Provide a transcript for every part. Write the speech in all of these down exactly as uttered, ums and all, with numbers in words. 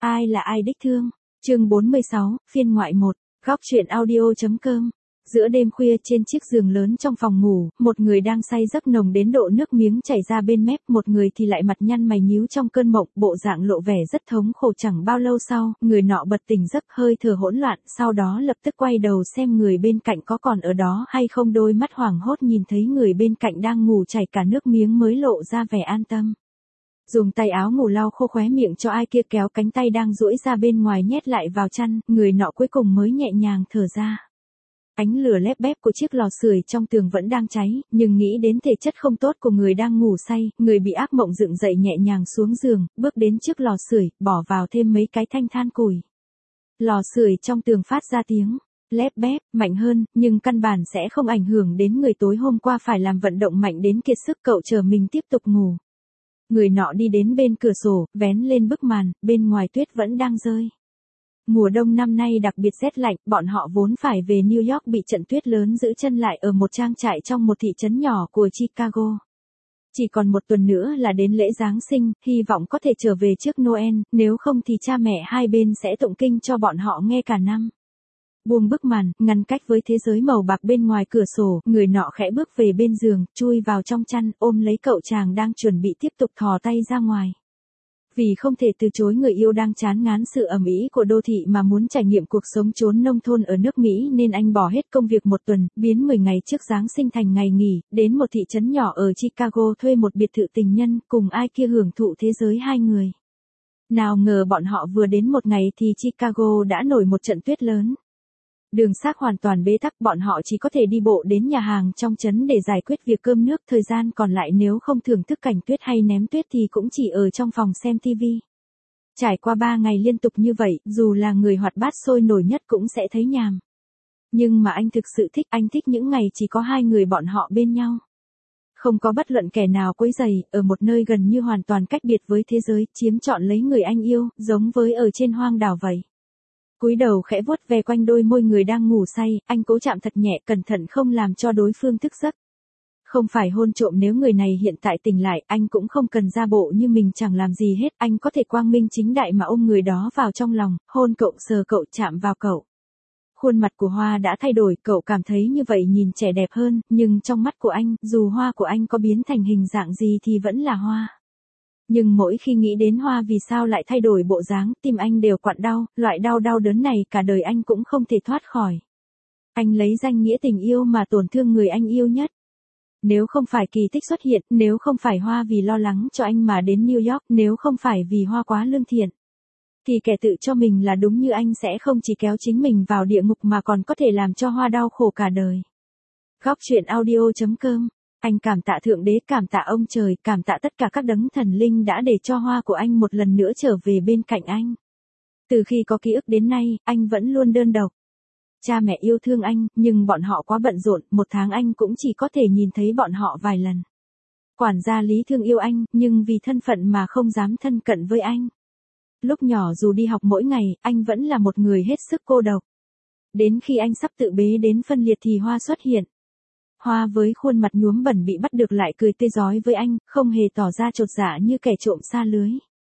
Ai là ai đích thương? Chương bốn mươi sáu, phiên ngoại một, góc truyện audio.com. Giữa đêm khuya trên chiếc giường lớn trong phòng ngủ, một người đang say giấc nồng đến độ nước miếng chảy ra bên mép, một người thì lại mặt nhăn mày nhíu trong cơn mộng, bộ dạng lộ vẻ rất thống khổ. Chẳng bao lâu sau, người nọ bật tỉnh giấc, hơi thở hỗn loạn, sau đó lập tức quay đầu xem người bên cạnh có còn ở đó hay không. Đôi mắt hoảng hốt nhìn thấy người bên cạnh đang ngủ chảy cả nước miếng mới lộ ra vẻ an tâm. Dùng tay áo ngủ lau khô khóe miệng cho ai kia, kéo cánh tay đang duỗi ra bên ngoài nhét lại vào chăn, người nọ cuối cùng mới nhẹ nhàng thở ra. Ánh lửa lép bép của chiếc lò sưởi trong tường vẫn đang cháy, nhưng nghĩ đến thể chất không tốt của người đang ngủ say, người bị ác mộng dựng dậy nhẹ nhàng xuống giường, bước đến trước lò sưởi, bỏ vào thêm mấy cái thanh than củi. Lò sưởi trong tường phát ra tiếng lép bép, mạnh hơn, nhưng căn bản sẽ không ảnh hưởng đến người tối hôm qua phải làm vận động mạnh đến kiệt sức. Cậu chờ mình tiếp tục ngủ. Người nọ đi đến bên cửa sổ, vén lên bức màn, bên ngoài tuyết vẫn đang rơi. Mùa đông năm nay đặc biệt rét lạnh, bọn họ vốn phải về New York bị trận tuyết lớn giữ chân lại ở một trang trại trong một thị trấn nhỏ của Chicago. Chỉ còn một tuần nữa là đến lễ Giáng sinh, hy vọng có thể trở về trước Noel, nếu không thì cha mẹ hai bên sẽ tụng kinh cho bọn họ nghe cả năm. Buông bức màn, ngăn cách với thế giới màu bạc bên ngoài cửa sổ, người nọ khẽ bước về bên giường, chui vào trong chăn, ôm lấy cậu chàng đang chuẩn bị tiếp tục thò tay ra ngoài. Vì không thể từ chối người yêu đang chán ngán sự ầm ĩ của đô thị mà muốn trải nghiệm cuộc sống chốn nông thôn ở nước Mỹ, nên anh bỏ hết công việc một tuần, biến mười ngày trước Giáng sinh thành ngày nghỉ, đến một thị trấn nhỏ ở Chicago thuê một biệt thự tình nhân, cùng ai kia hưởng thụ thế giới hai người. Nào ngờ bọn họ vừa đến một ngày thì Chicago đã nổi một trận tuyết lớn. Đường sác hoàn toàn bế tắc, bọn họ chỉ có thể đi bộ đến nhà hàng trong trấn để giải quyết việc cơm nước, thời gian còn lại nếu không thưởng thức cảnh tuyết hay ném tuyết thì cũng chỉ ở trong phòng xem tivi. Trải qua ba ngày liên tục như vậy, dù là người hoạt bát sôi nổi nhất cũng sẽ thấy nhàm. Nhưng mà anh thực sự thích, anh thích những ngày chỉ có hai người bọn họ bên nhau. Không có bất luận kẻ nào quấy rầy, ở một nơi gần như hoàn toàn cách biệt với thế giới, chiếm trọn lấy người anh yêu, giống với ở trên hoang đảo vậy. Cúi đầu khẽ vuốt ve quanh đôi môi người đang ngủ say, anh cố chạm thật nhẹ, cẩn thận không làm cho đối phương thức giấc. Không phải hôn trộm, nếu người này hiện tại tỉnh lại, anh cũng không cần ra bộ như mình chẳng làm gì hết, anh có thể quang minh chính đại mà ôm người đó vào trong lòng, hôn cậu, sờ cậu, chạm vào cậu. Khuôn mặt của Hoa đã thay đổi, cậu cảm thấy như vậy nhìn trẻ đẹp hơn, nhưng trong mắt của anh, dù Hoa của anh có biến thành hình dạng gì thì vẫn là Hoa. Nhưng mỗi khi nghĩ đến Hoa vì sao lại thay đổi bộ dáng, tim anh đều quặn đau, loại đau đau đớn này cả đời anh cũng không thể thoát khỏi. Anh lấy danh nghĩa tình yêu mà tổn thương người anh yêu nhất. Nếu không phải kỳ tích xuất hiện, nếu không phải Hoa vì lo lắng cho anh mà đến New York, nếu không phải vì Hoa quá lương thiện, thì kẻ tự cho mình là đúng như anh sẽ không chỉ kéo chính mình vào địa ngục mà còn có thể làm cho Hoa đau khổ cả đời. Góc truyện audio.com. Anh cảm tạ Thượng Đế, cảm tạ ông trời, cảm tạ tất cả các đấng thần linh đã để cho Hoa của anh một lần nữa trở về bên cạnh anh. Từ khi có ký ức đến nay, anh vẫn luôn đơn độc. Cha mẹ yêu thương anh, nhưng bọn họ quá bận rộn, một tháng anh cũng chỉ có thể nhìn thấy bọn họ vài lần. Quản gia Lý thương yêu anh, nhưng vì thân phận mà không dám thân cận với anh. Lúc nhỏ dù đi học mỗi ngày, anh vẫn là một người hết sức cô độc. Đến khi anh sắp tự bế đến phân liệt thì Hoa xuất hiện. Hoa với khuôn mặt nhuốm bẩn bị bắt được lại cười tươi rói với anh, không hề tỏ ra chột dạ như kẻ trộm xa lưới.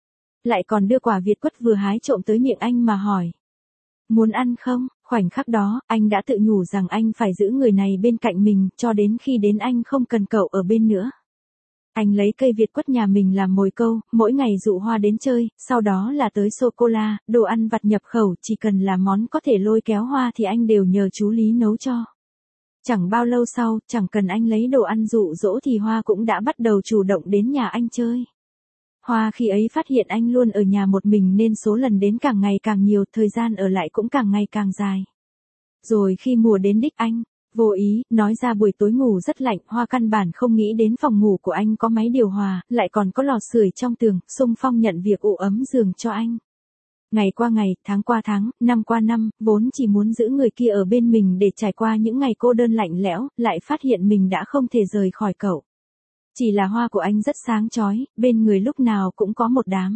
Lại còn đưa quả Việt quất vừa hái trộm tới miệng anh mà hỏi. Muốn ăn không? Khoảnh khắc đó, anh đã tự nhủ rằng anh phải giữ người này bên cạnh mình, cho đến khi đến anh không cần cậu ở bên nữa. Anh lấy cây Việt quất nhà mình làm mồi câu, mỗi ngày dụ Hoa đến chơi, sau đó là tới sô-cô-la, đồ ăn vặt nhập khẩu, chỉ cần là món có thể lôi kéo Hoa thì anh đều nhờ chú Lý nấu cho. Chẳng bao lâu sau, chẳng cần anh lấy đồ ăn dụ dỗ thì Hoa cũng đã bắt đầu chủ động đến nhà anh chơi. Hoa khi ấy phát hiện anh luôn ở nhà một mình nên số lần đến càng ngày càng nhiều, thời gian ở lại cũng càng ngày càng dài. Rồi khi mùa đến đích anh, vô ý, nói ra buổi tối ngủ rất lạnh, Hoa căn bản không nghĩ đến phòng ngủ của anh có máy điều hòa, lại còn có lò sưởi trong tường, xung phong nhận việc ủ ấm giường cho anh. Ngày qua ngày, tháng qua tháng, năm qua năm, vốn chỉ muốn giữ người kia ở bên mình để trải qua những ngày cô đơn lạnh lẽo, lại phát hiện mình đã không thể rời khỏi cậu. Chỉ là Hoa của anh rất sáng chói, bên người lúc nào cũng có một đám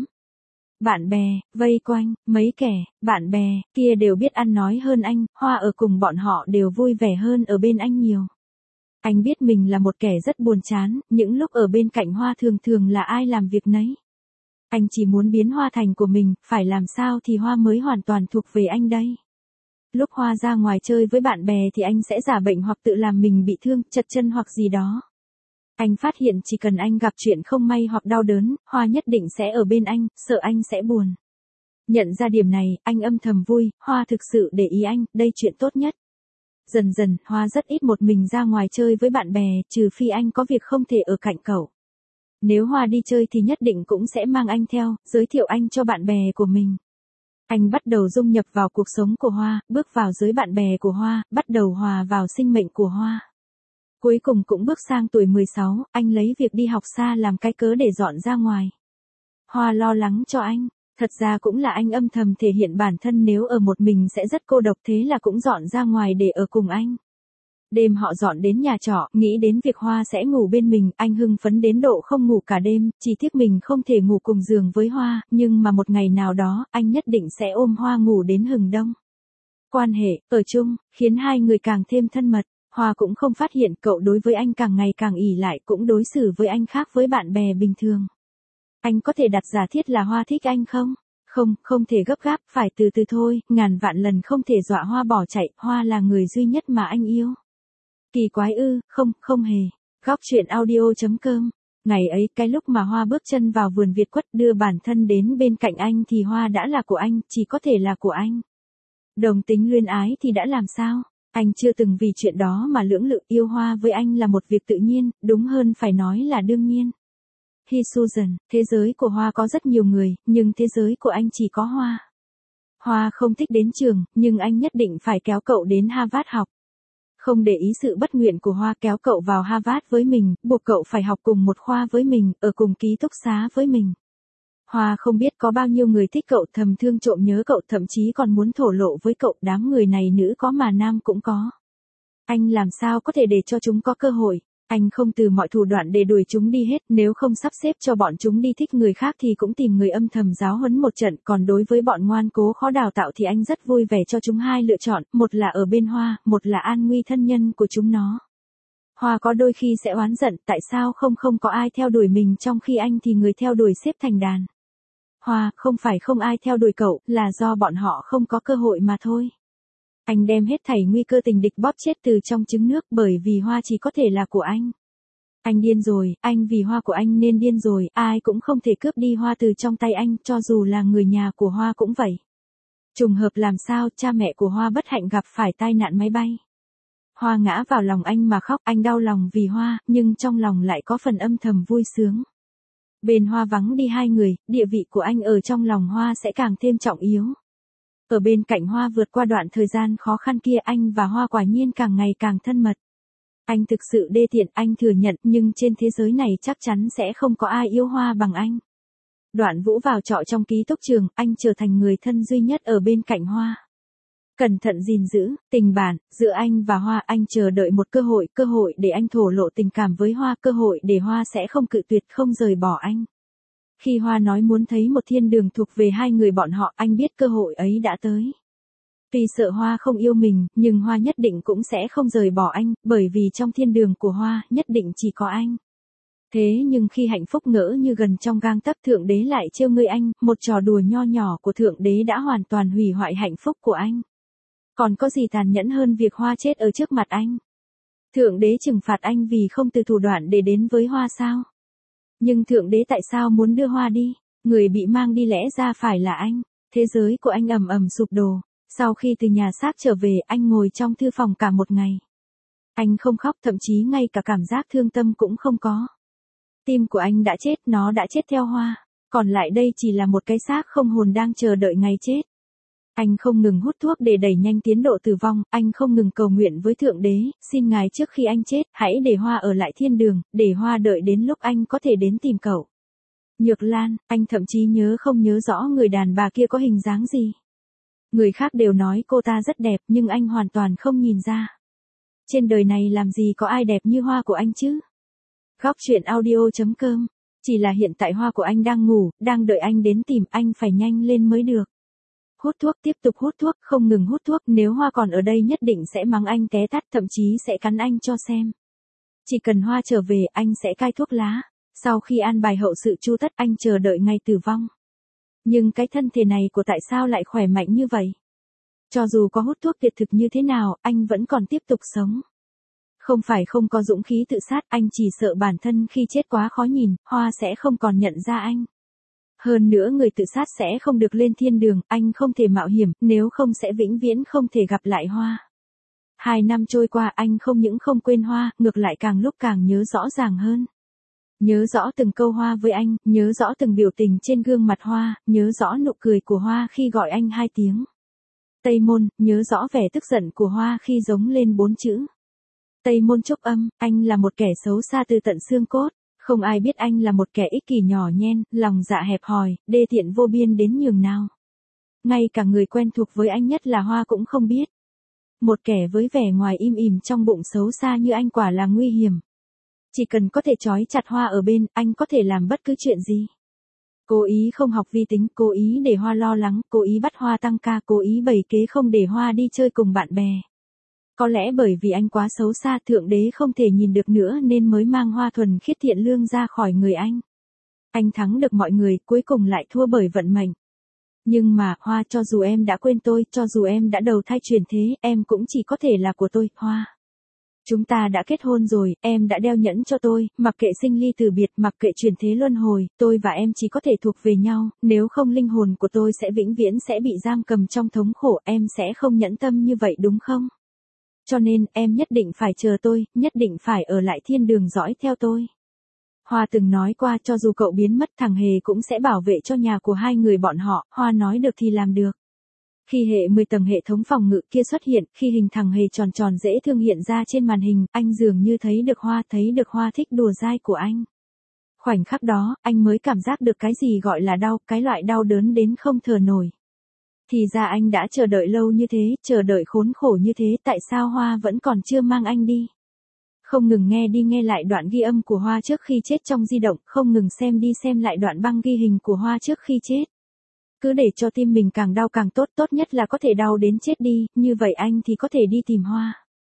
bạn bè, vây quanh, mấy kẻ, bạn bè, kia đều biết ăn nói hơn anh, Hoa ở cùng bọn họ đều vui vẻ hơn ở bên anh nhiều. Anh biết mình là một kẻ rất buồn chán, những lúc ở bên cạnh Hoa thường thường là ai làm việc nấy. Anh chỉ muốn biến Hoa thành của mình, phải làm sao thì Hoa mới hoàn toàn thuộc về anh đây. Lúc Hoa ra ngoài chơi với bạn bè thì anh sẽ giả bệnh hoặc tự làm mình bị thương, chật chân hoặc gì đó. Anh phát hiện chỉ cần anh gặp chuyện không may hoặc đau đớn, Hoa nhất định sẽ ở bên anh, sợ anh sẽ buồn. Nhận ra điểm này, anh âm thầm vui, Hoa thực sự để ý anh, đây chuyện tốt nhất. Dần dần, Hoa rất ít một mình ra ngoài chơi với bạn bè, trừ phi anh có việc không thể ở cạnh cậu. Nếu Hoa đi chơi thì nhất định cũng sẽ mang anh theo, giới thiệu anh cho bạn bè của mình. Anh bắt đầu dung nhập vào cuộc sống của Hoa, bước vào giới bạn bè của Hoa, bắt đầu hòa vào sinh mệnh của Hoa. Cuối cùng cũng bước sang tuổi mười sáu, anh lấy việc đi học xa làm cái cớ để dọn ra ngoài. Hoa lo lắng cho anh, thật ra cũng là anh âm thầm thể hiện bản thân nếu ở một mình sẽ rất cô độc, thế là cũng dọn ra ngoài để ở cùng anh. Đêm họ dọn đến nhà trọ, nghĩ đến việc Hoa sẽ ngủ bên mình, anh hưng phấn đến độ không ngủ cả đêm, chỉ tiếc mình không thể ngủ cùng giường với Hoa, nhưng mà một ngày nào đó, anh nhất định sẽ ôm Hoa ngủ đến hừng đông. Quan hệ, ở chung, khiến hai người càng thêm thân mật. Hoa cũng không phát hiện cậu đối với anh càng ngày càng ỷ lại, cũng đối xử với anh khác với bạn bè bình thường. Anh có thể đặt giả thiết là Hoa thích anh không? Không, không thể gấp gáp, phải từ từ thôi, ngàn vạn lần không thể dọa Hoa bỏ chạy, Hoa là người duy nhất mà anh yêu. Kỳ quái ư, không, không hề. Góc truyện audio chấm com. Ngày ấy, cái lúc mà Hoa bước chân vào vườn Việt Quất đưa bản thân đến bên cạnh anh thì Hoa đã là của anh, chỉ có thể là của anh. Đồng tính luyến ái thì đã làm sao? Anh chưa từng vì chuyện đó mà lưỡng lự, yêu Hoa với anh là một việc tự nhiên, đúng hơn phải nói là đương nhiên. Hi Susan, thế giới của Hoa có rất nhiều người, nhưng thế giới của anh chỉ có Hoa. Hoa không thích đến trường, nhưng anh nhất định phải kéo cậu đến Harvard học. Không để ý sự bất nguyện của Hoa, kéo cậu vào Harvard với mình, buộc cậu phải học cùng một khoa với mình, ở cùng ký túc xá với mình. Hoa không biết có bao nhiêu người thích cậu, thầm thương trộm nhớ cậu, thậm chí còn muốn thổ lộ với cậu, đám người này nữ có mà nam cũng có. Anh làm sao có thể để cho chúng có cơ hội, anh không từ mọi thủ đoạn để đuổi chúng đi hết, nếu không sắp xếp cho bọn chúng đi thích người khác thì cũng tìm người âm thầm giáo huấn một trận, còn đối với bọn ngoan cố khó đào tạo thì anh rất vui vẻ cho chúng hai lựa chọn, một là ở bên Hoa, một là an nguy thân nhân của chúng nó. Hoa có đôi khi sẽ oán giận, tại sao không không có ai theo đuổi mình trong khi anh thì người theo đuổi xếp thành đàn. Hoa, không phải không ai theo đuổi cậu, là do bọn họ không có cơ hội mà thôi. Anh đem hết thảy nguy cơ tình địch bóp chết từ trong trứng nước, bởi vì Hoa chỉ có thể là của anh. Anh điên rồi, anh vì Hoa của anh nên điên rồi, ai cũng không thể cướp đi Hoa từ trong tay anh, cho dù là người nhà của Hoa cũng vậy. Trùng hợp làm sao, cha mẹ của Hoa bất hạnh gặp phải tai nạn máy bay. Hoa ngã vào lòng anh mà khóc, anh đau lòng vì Hoa, nhưng trong lòng lại có phần âm thầm vui sướng. Bên Hoa vắng đi hai người, địa vị của anh ở trong lòng Hoa sẽ càng thêm trọng yếu. Ở bên cạnh Hoa vượt qua đoạn thời gian khó khăn kia, anh và Hoa quả nhiên càng ngày càng thân mật. Anh thực sự đê tiện, anh thừa nhận, nhưng trên thế giới này chắc chắn sẽ không có ai yêu Hoa bằng anh. Đoạn Vũ vào trọ trong ký túc trường, anh trở thành người thân duy nhất ở bên cạnh Hoa. Cẩn thận gìn giữ, tình bạn, giữa anh và Hoa, anh chờ đợi một cơ hội, cơ hội để anh thổ lộ tình cảm với Hoa, cơ hội để Hoa sẽ không cự tuyệt, không rời bỏ anh. Khi Hoa nói muốn thấy một thiên đường thuộc về hai người bọn họ, anh biết cơ hội ấy đã tới. Tuy sợ Hoa không yêu mình, nhưng Hoa nhất định cũng sẽ không rời bỏ anh, bởi vì trong thiên đường của Hoa, nhất định chỉ có anh. Thế nhưng khi hạnh phúc ngỡ như gần trong gang tấc, Thượng Đế lại trêu ngươi anh, một trò đùa nho nhỏ của Thượng Đế đã hoàn toàn hủy hoại hạnh phúc của anh. Còn có gì tàn nhẫn hơn việc Hoa chết ở trước mặt anh? Thượng Đế trừng phạt anh vì không từ thủ đoạn để đến với Hoa sao? Nhưng Thượng Đế tại sao muốn đưa Hoa đi? Người bị mang đi lẽ ra phải là anh. Thế giới của anh ầm ầm sụp đổ. Sau khi từ nhà xác trở về, anh ngồi trong thư phòng cả một ngày. Anh không khóc, thậm chí ngay cả cảm giác thương tâm cũng không có. Tim của anh đã chết, nó đã chết theo Hoa. Còn lại đây chỉ là một cái xác không hồn đang chờ đợi ngày chết. Anh không ngừng hút thuốc để đẩy nhanh tiến độ tử vong, anh không ngừng cầu nguyện với Thượng Đế, xin Ngài trước khi anh chết, hãy để Hoa ở lại thiên đường, để Hoa đợi đến lúc anh có thể đến tìm cậu. Nhược Lan, anh thậm chí nhớ không nhớ rõ người đàn bà kia có hình dáng gì. Người khác đều nói cô ta rất đẹp, nhưng anh hoàn toàn không nhìn ra. Trên đời này làm gì có ai đẹp như Hoa của anh chứ? Góc truyện audio chấm com. Chỉ là hiện tại Hoa của anh đang ngủ, đang đợi anh đến tìm, anh phải nhanh lên mới được. Hút thuốc, tiếp tục hút thuốc, không ngừng hút thuốc, nếu Hoa còn ở đây nhất định sẽ mắng anh té tát, thậm chí sẽ cắn anh cho xem. Chỉ cần Hoa trở về, anh sẽ cai thuốc lá. Sau khi an bài hậu sự chu tất anh chờ đợi ngày tử vong. Nhưng cái thân thể này của tại sao lại khỏe mạnh như vậy? Cho dù có hút thuốc tuyệt thực như thế nào, anh vẫn còn tiếp tục sống. Không phải không có dũng khí tự sát, anh chỉ sợ bản thân khi chết quá khó nhìn, Hoa sẽ không còn nhận ra anh. Hơn nữa người tự sát sẽ không được lên thiên đường, anh không thể mạo hiểm, nếu không sẽ vĩnh viễn không thể gặp lại Hoa. Hai năm trôi qua anh không những không quên Hoa, ngược lại càng lúc càng nhớ rõ ràng hơn. Nhớ rõ từng câu Hoa với anh, nhớ rõ từng biểu tình trên gương mặt Hoa, nhớ rõ nụ cười của Hoa khi gọi anh hai tiếng. Tây Môn, nhớ rõ vẻ tức giận của Hoa khi giống lên bốn chữ. Tây Môn Trúc Âm, anh là một kẻ xấu xa từ tận xương cốt, không ai biết anh là một kẻ ích kỷ nhỏ nhen, lòng dạ hẹp hòi, đê tiện vô biên đến nhường nào. Ngay cả người quen thuộc với anh nhất là Hoa cũng không biết. Một kẻ với vẻ ngoài im ỉm trong bụng xấu xa như anh quả là nguy hiểm. Chỉ cần có thể trói chặt Hoa ở bên, anh có thể làm bất cứ chuyện gì. Cố ý không học vi tính, cố ý để Hoa lo lắng, cố ý bắt Hoa tăng ca, cố ý bày kế không để Hoa đi chơi cùng bạn bè. Có lẽ bởi vì anh quá xấu xa, Thượng Đế không thể nhìn được nữa nên mới mang Hoa thuần khiết thiện lương ra khỏi người anh. Anh thắng được mọi người, cuối cùng lại thua bởi vận mệnh. Nhưng mà, Hoa, cho dù em đã quên tôi, cho dù em đã đầu thai chuyển thế, em cũng chỉ có thể là của tôi, Hoa. Chúng ta đã kết hôn rồi, em đã đeo nhẫn cho tôi, mặc kệ sinh ly từ biệt, mặc kệ chuyển thế luân hồi, tôi và em chỉ có thể thuộc về nhau, nếu không linh hồn của tôi sẽ vĩnh viễn sẽ bị giam cầm trong thống khổ, em sẽ không nhẫn tâm như vậy đúng không? Cho nên, em nhất định phải chờ tôi, nhất định phải ở lại thiên đường dõi theo tôi. Hoa từng nói qua cho dù cậu biến mất thằng Hề cũng sẽ bảo vệ cho nhà của hai người bọn họ, Hoa nói được thì làm được. Khi hệ mười tầng hệ thống phòng ngự kia xuất hiện, khi hình thằng Hề tròn tròn dễ thương hiện ra trên màn hình, anh dường như thấy được Hoa, thấy được Hoa thích đùa dai của anh. Khoảnh khắc đó, anh mới cảm giác được cái gì gọi là đau, cái loại đau đớn đến không thở nổi. Thì ra anh đã chờ đợi lâu như thế, chờ đợi khốn khổ như thế, tại sao Hoa vẫn còn chưa mang anh đi? Không ngừng nghe đi nghe lại đoạn ghi âm của Hoa trước khi chết trong di động, không ngừng xem đi xem lại đoạn băng ghi hình của Hoa trước khi chết. Cứ để cho tim mình càng đau càng tốt, tốt nhất là có thể đau đến chết đi, như vậy anh thì có thể đi tìm Hoa.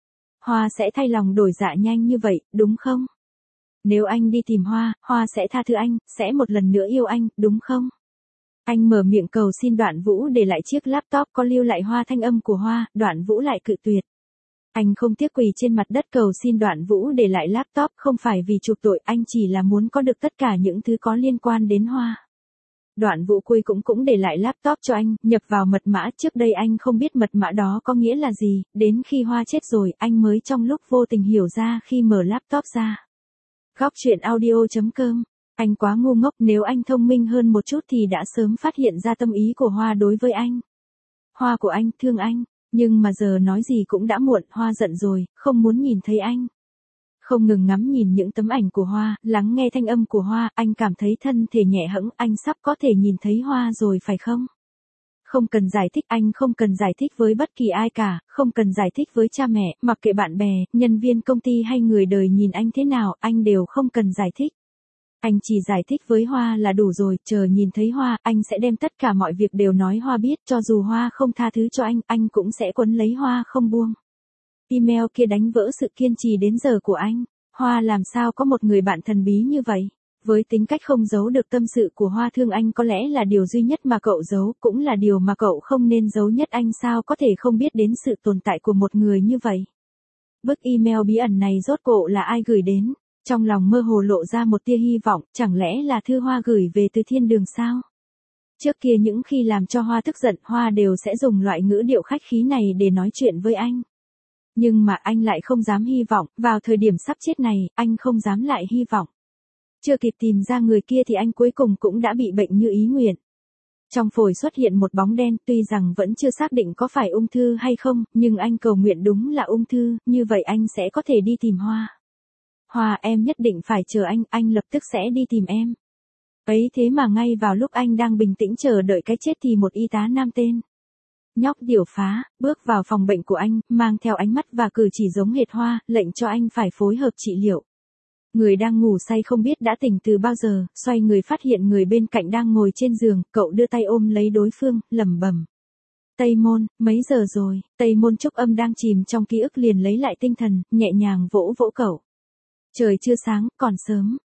Hoa sẽ thay lòng đổi dạ nhanh như vậy, đúng không? Nếu anh đi tìm Hoa, Hoa sẽ tha thứ anh, sẽ một lần nữa yêu anh, đúng không? Anh mở miệng cầu xin Đoạn Vũ để lại chiếc laptop có lưu lại Hoa thanh âm của Hoa, Đoạn Vũ lại cự tuyệt. Anh không tiếc quỳ trên mặt đất cầu xin Đoạn Vũ để lại laptop, không phải vì chuộc tội, anh chỉ là muốn có được tất cả những thứ có liên quan đến Hoa. Đoạn Vũ cuối cũng cũng để lại laptop cho anh, nhập vào mật mã, trước đây anh không biết mật mã đó có nghĩa là gì, đến khi Hoa chết rồi, anh mới trong lúc vô tình hiểu ra khi mở laptop ra. Góc truyện audio chấm com. Anh quá ngu ngốc, nếu anh thông minh hơn một chút thì đã sớm phát hiện ra tâm ý của Hoa đối với anh. Hoa của anh, thương anh, nhưng mà giờ nói gì cũng đã muộn, Hoa giận rồi, không muốn nhìn thấy anh. Không ngừng ngắm nhìn những tấm ảnh của Hoa, lắng nghe thanh âm của Hoa, anh cảm thấy thân thể nhẹ hẫng, anh sắp có thể nhìn thấy Hoa rồi phải không? Không cần giải thích, anh không cần giải thích với bất kỳ ai cả, không cần giải thích với cha mẹ, mặc kệ bạn bè, nhân viên công ty hay người đời nhìn anh thế nào, anh đều không cần giải thích. Anh chỉ giải thích với Hoa là đủ rồi, chờ nhìn thấy Hoa, anh sẽ đem tất cả mọi việc đều nói Hoa biết, cho dù Hoa không tha thứ cho anh, anh cũng sẽ quấn lấy Hoa không buông. Email kia đánh vỡ sự kiên trì đến giờ của anh. Hoa làm sao có một người bạn thần bí như vậy? Với tính cách không giấu được tâm sự của Hoa thương anh có lẽ là điều duy nhất mà cậu giấu, cũng là điều mà cậu không nên giấu nhất, anh sao có thể không biết đến sự tồn tại của một người như vậy? Bức email bí ẩn này rốt cuộc là ai gửi đến? Trong lòng mơ hồ lộ ra một tia hy vọng, chẳng lẽ là thư Hoa gửi về từ thiên đường sao? Trước kia những khi làm cho Hoa tức giận, Hoa đều sẽ dùng loại ngữ điệu khách khí này để nói chuyện với anh. Nhưng mà anh lại không dám hy vọng, vào thời điểm sắp chết này, anh không dám lại hy vọng. Chưa kịp tìm ra người kia thì anh cuối cùng cũng đã bị bệnh như ý nguyện. Trong phổi xuất hiện một bóng đen, tuy rằng vẫn chưa xác định có phải ung thư hay không, nhưng anh cầu nguyện đúng là ung thư, như vậy anh sẽ có thể đi tìm Hoa. Hoa, em nhất định phải chờ anh, anh lập tức sẽ đi tìm em. Ấy thế mà ngay vào lúc anh đang bình tĩnh chờ đợi cái chết thì một y tá nam tên nhóc Điểu Phá, bước vào phòng bệnh của anh, mang theo ánh mắt và cử chỉ giống hệt Hoa, lệnh cho anh phải phối hợp trị liệu. Người đang ngủ say không biết đã tỉnh từ bao giờ, xoay người phát hiện người bên cạnh đang ngồi trên giường, cậu đưa tay ôm lấy đối phương, lẩm bẩm. Tây Môn, mấy giờ rồi? Tây Môn Trúc Âm đang chìm trong ký ức liền lấy lại tinh thần, nhẹ nhàng vỗ vỗ cậu. Trời chưa sáng, còn sớm.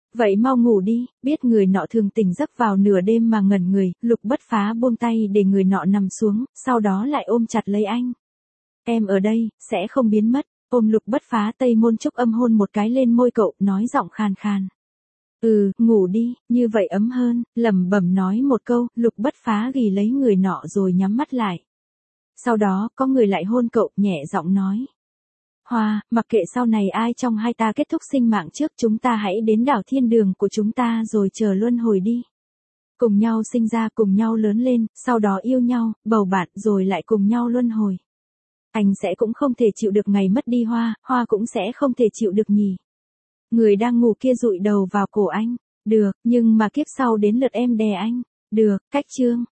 Vậy mau ngủ đi, biết người nọ thường tỉnh giấc vào nửa đêm mà ngẩn người, Lục Bất Phá buông tay để người nọ nằm xuống, sau đó lại ôm chặt lấy anh. Em ở đây, sẽ không biến mất, ôm Lục Bất Phá Tây Môn Trúc âm hôn một cái lên môi cậu, nói giọng khàn khàn. Ừ, ngủ đi, như vậy ấm hơn, lẩm bẩm nói một câu, Lục Bất Phá ghì lấy người nọ rồi nhắm mắt lại. Sau đó, có người lại hôn cậu, nhẹ giọng nói. Hoa, mặc kệ sau này ai trong hai ta kết thúc sinh mạng trước, chúng ta hãy đến đảo thiên đường của chúng ta rồi chờ luân hồi đi. Cùng nhau sinh ra, cùng nhau lớn lên, sau đó yêu nhau, bầu bạn rồi lại cùng nhau luân hồi. Anh sẽ cũng không thể chịu được ngày mất đi Hoa, Hoa cũng sẽ không thể chịu được nhỉ. Người đang ngủ kia dụi đầu vào cổ anh. Được, nhưng mà kiếp sau đến lượt em đè anh. Được, cách chương.